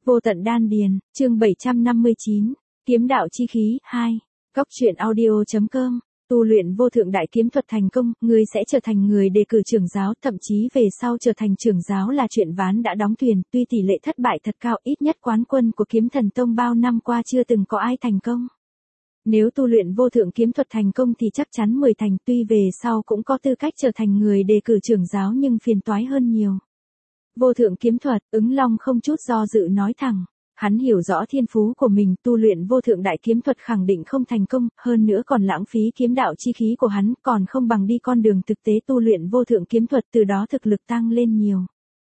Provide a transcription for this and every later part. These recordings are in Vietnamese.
Vô tận đan điền, chương 759, kiếm đạo chi khí, 2. Góc truyện audio.com, tu luyện vô thượng đại kiếm thuật thành công, ngươi sẽ trở thành người đề cử trưởng giáo, thậm chí về sau trở thành trưởng giáo là chuyện ván đã đóng thuyền, tuy tỷ lệ thất bại thật cao, ít nhất quán quân của kiếm thần tông bao năm qua chưa từng có ai thành công. Nếu tu luyện vô thượng kiếm thuật thành công thì chắc chắn 10 thành, tuy về sau cũng có tư cách trở thành người đề cử trưởng giáo nhưng phiền toái hơn nhiều. Vô thượng kiếm thuật, Ứng Long không chút do dự nói thẳng. Hắn hiểu rõ thiên phú của mình, tu luyện vô thượng đại kiếm thuật khẳng định không thành công, hơn nữa còn lãng phí kiếm đạo chi khí của hắn, còn không bằng đi con đường thực tế tu luyện vô thượng kiếm thuật, từ đó thực lực tăng lên nhiều.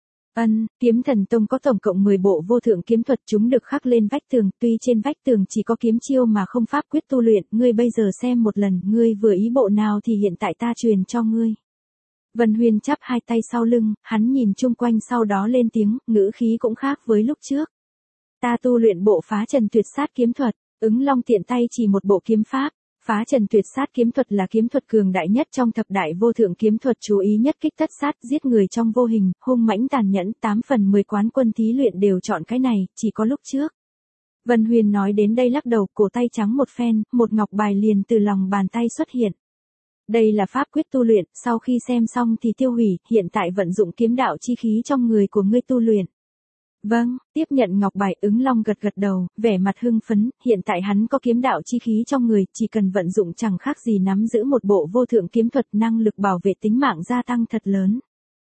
Kiếm thần tông có tổng cộng 10 bộ vô thượng kiếm thuật, chúng được khắc lên vách tường, tuy trên vách tường chỉ có kiếm chiêu mà không pháp quyết tu luyện, ngươi bây giờ xem một lần, ngươi vừa ý bộ nào thì hiện tại ta truyền cho ngươi. Vân Huyên chắp hai tay sau lưng, hắn nhìn chung quanh sau đó lên tiếng, ngữ khí cũng khác với lúc trước. Ta tu luyện bộ phá trần tuyệt sát kiếm thuật, Ứng Long tiện tay chỉ một bộ kiếm pháp. Phá trần tuyệt sát kiếm thuật là kiếm thuật cường đại nhất trong thập đại vô thượng kiếm thuật, chú ý nhất kích tất sát, giết người trong vô hình, hung mãnh tàn nhẫn, 8 phần 10 quán quân thí luyện đều chọn cái này, chỉ có lúc trước. Vân Huyền nói đến đây lắc đầu, cổ tay trắng một phen, một ngọc bài liền từ lòng bàn tay xuất hiện. Đây là pháp quyết tu luyện, sau khi xem xong thì tiêu hủy, hiện tại vận dụng kiếm đạo chi khí trong người của ngươi tu luyện. Vâng, tiếp nhận ngọc bài, Ứng Long gật gật đầu, vẻ mặt hưng phấn, hiện tại hắn có kiếm đạo chi khí trong người, chỉ cần vận dụng chẳng khác gì nắm giữ một bộ vô thượng kiếm thuật, năng lực bảo vệ tính mạng gia tăng thật lớn.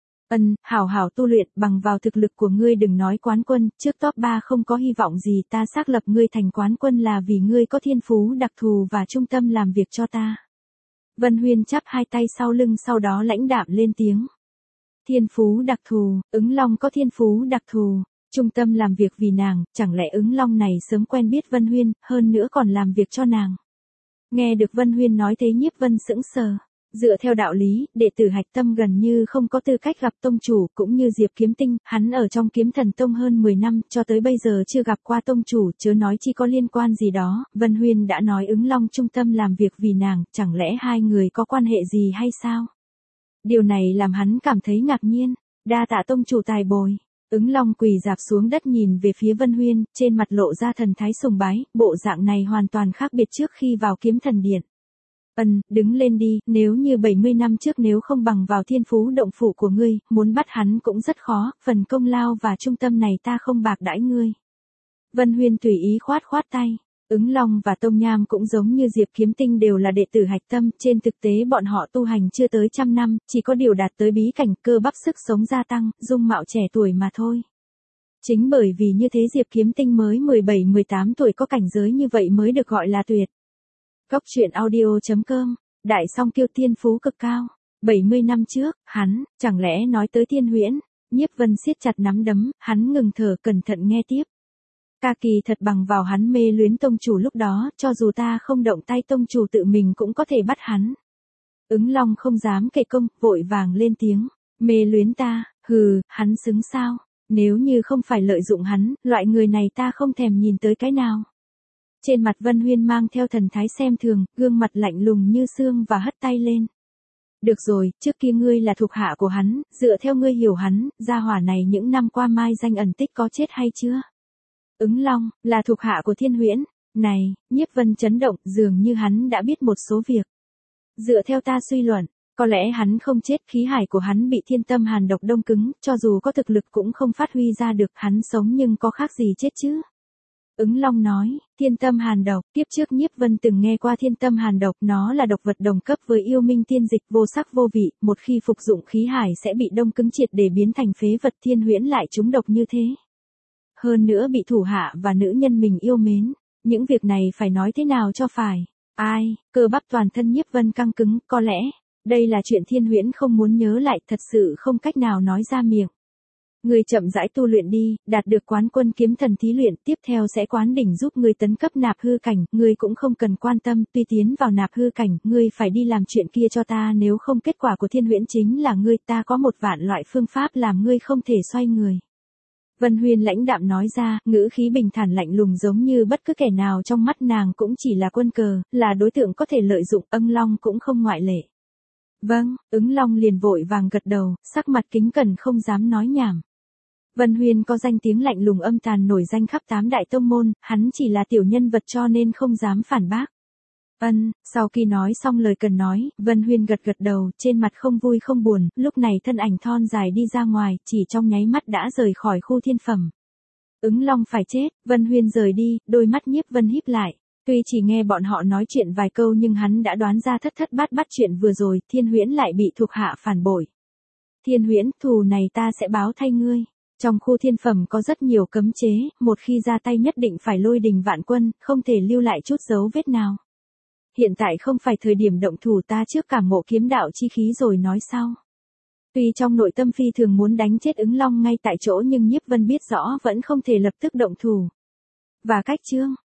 Hảo hảo tu luyện, bằng vào thực lực của ngươi đừng nói quán quân, trước top 3 không có hy vọng gì, ta xác lập ngươi thành quán quân là vì ngươi có thiên phú đặc thù và trung tâm làm việc cho ta. Vân Huyên chắp hai tay sau lưng sau đó lãnh đạm lên tiếng. Thiên phú đặc thù, Ứng Long có thiên phú đặc thù. Trung tâm làm việc vì nàng, chẳng lẽ Ứng Long này sớm quen biết Vân Huyên, hơn nữa còn làm việc cho nàng. Nghe được Vân Huyên nói thế Nhiếp Vân sững sờ. Dựa theo đạo lý, đệ tử hạch tâm gần như không có tư cách gặp tông chủ, cũng như Diệp Kiếm Tinh, hắn ở trong kiếm thần tông hơn 10 năm, cho tới bây giờ chưa gặp qua tông chủ, chớ nói chi có liên quan gì đó. Vân Huyên đã nói Ứng Long trung tâm làm việc vì nàng, chẳng lẽ hai người có quan hệ gì hay sao? Điều này làm hắn cảm thấy ngạc nhiên. Đa tạ tông chủ tài bồi. Ứng Long quỳ rạp xuống đất nhìn về phía Vân Huyên, trên mặt lộ ra thần thái sùng bái, bộ dạng này hoàn toàn khác biệt trước khi vào kiếm thần điện. Đứng lên đi, nếu như 70 năm trước nếu không bằng vào thiên phú động phủ của ngươi, muốn bắt hắn cũng rất khó, phần công lao và trung tâm này ta không bạc đãi ngươi. Vân Huyên tùy ý khoát khoát tay. Ứng Long và Tông Nham cũng giống như Diệp Kiếm Tinh đều là đệ tử hạch tâm, trên thực tế bọn họ tu hành chưa tới 100 năm, chỉ có điều đạt tới bí cảnh, cơ bắp sức sống gia tăng, dung mạo trẻ tuổi mà thôi. Chính bởi vì như thế Diệp Kiếm Tinh mới 17-18 tuổi có cảnh giới như vậy mới được gọi là tuyệt. Góc truyện audio.com, đại song kiêu thiên phú cực cao. 70 năm trước, hắn, chẳng lẽ nói tới Thiên Huyễn? Nhiếp Vân siết chặt nắm đấm, hắn ngừng thở cẩn thận nghe tiếp. Ca kỳ thật bằng vào hắn mê luyến tông chủ lúc đó, cho dù ta không động tay tông chủ tự mình cũng có thể bắt hắn. Ứng Long không dám kể công, vội vàng lên tiếng. Mê luyến ta, hắn xứng sao? Nếu như không phải lợi dụng hắn, loại người này ta không thèm nhìn tới cái nào. Trên mặt Vân Huyên mang theo thần thái xem thường, gương mặt lạnh lùng như xương và hất tay lên. Được rồi, trước kia ngươi là thuộc hạ của hắn, dựa theo ngươi hiểu hắn, gia hỏa này những năm qua mai danh ẩn tích có chết hay chưa? Ứng Long, là thuộc hạ của Thiên Huyễn. Này, Nhiếp Vân chấn động, dường như hắn đã biết một số việc. Dựa theo ta suy luận, có lẽ hắn không chết, khí hải của hắn bị thiên tâm hàn độc đông cứng, cho dù có thực lực cũng không phát huy ra được, hắn sống nhưng có khác gì chết chứ? Ứng Long nói, thiên tâm hàn độc, tiếp trước Nhiếp Vân từng nghe qua thiên tâm hàn độc, nó là độc vật đồng cấp với yêu minh tiên dịch, vô sắc vô vị, một khi phục dụng khí hải sẽ bị đông cứng triệt để biến thành phế vật. Thiên Huyễn lại trúng độc như thế. Hơn nữa bị thủ hạ và nữ nhân mình yêu mến, những việc này phải nói thế nào cho phải. Ai, cơ bắp toàn thân Nhiếp Vân căng cứng, có lẽ, đây là chuyện Thiên Huyễn không muốn nhớ lại, thật sự không cách nào nói ra miệng. Ngươi chậm rãi tu luyện đi, đạt được quán quân kiếm thần thí luyện, tiếp theo sẽ quán đỉnh giúp ngươi tấn cấp nạp hư cảnh, ngươi cũng không cần quan tâm, tuy tiến vào nạp hư cảnh, ngươi phải đi làm chuyện kia cho ta, nếu không kết quả của Thiên Huyễn chính là ngươi, ta có 1.000 loại phương pháp làm ngươi không thể xoay người. Vân Huyên lãnh đạm nói ra, ngữ khí bình thản lạnh lùng giống như bất cứ kẻ nào trong mắt nàng cũng chỉ là quân cờ, là đối tượng có thể lợi dụng, Ứng Long cũng không ngoại lệ. Vâng, Ứng Long liền vội vàng gật đầu, sắc mặt kính cẩn không dám nói nhảm. Vân Huyên có danh tiếng lạnh lùng âm tàn nổi danh khắp 8 đại tông môn, hắn chỉ là tiểu nhân vật cho nên không dám phản bác. Sau khi nói xong lời cần nói, Vân Huyên gật gật đầu, trên mặt không vui không buồn, lúc này thân ảnh thon dài đi ra ngoài, chỉ trong nháy mắt đã rời khỏi khu thiên phẩm. Ứng Long phải chết, Vân Huyên rời đi, đôi mắt Nhiếp Vân híp lại. Tuy chỉ nghe bọn họ nói chuyện vài câu nhưng hắn đã đoán ra thất thất bát bát chuyện vừa rồi, Thiên Huyễn lại bị thuộc hạ phản bội. Thiên Huyễn, thù này ta sẽ báo thay ngươi. Trong khu thiên phẩm có rất nhiều cấm chế, một khi ra tay nhất định phải lôi đình vạn quân, không thể lưu lại chút dấu vết nào. Hiện tại không phải thời điểm động thủ, ta trước cảm ngộ kiếm đạo chi khí rồi nói sau. Tuy trong nội tâm phi thường muốn đánh chết Ứng Long ngay tại chỗ nhưng Nhiếp Vân biết rõ vẫn không thể lập tức động thủ. Và cách chương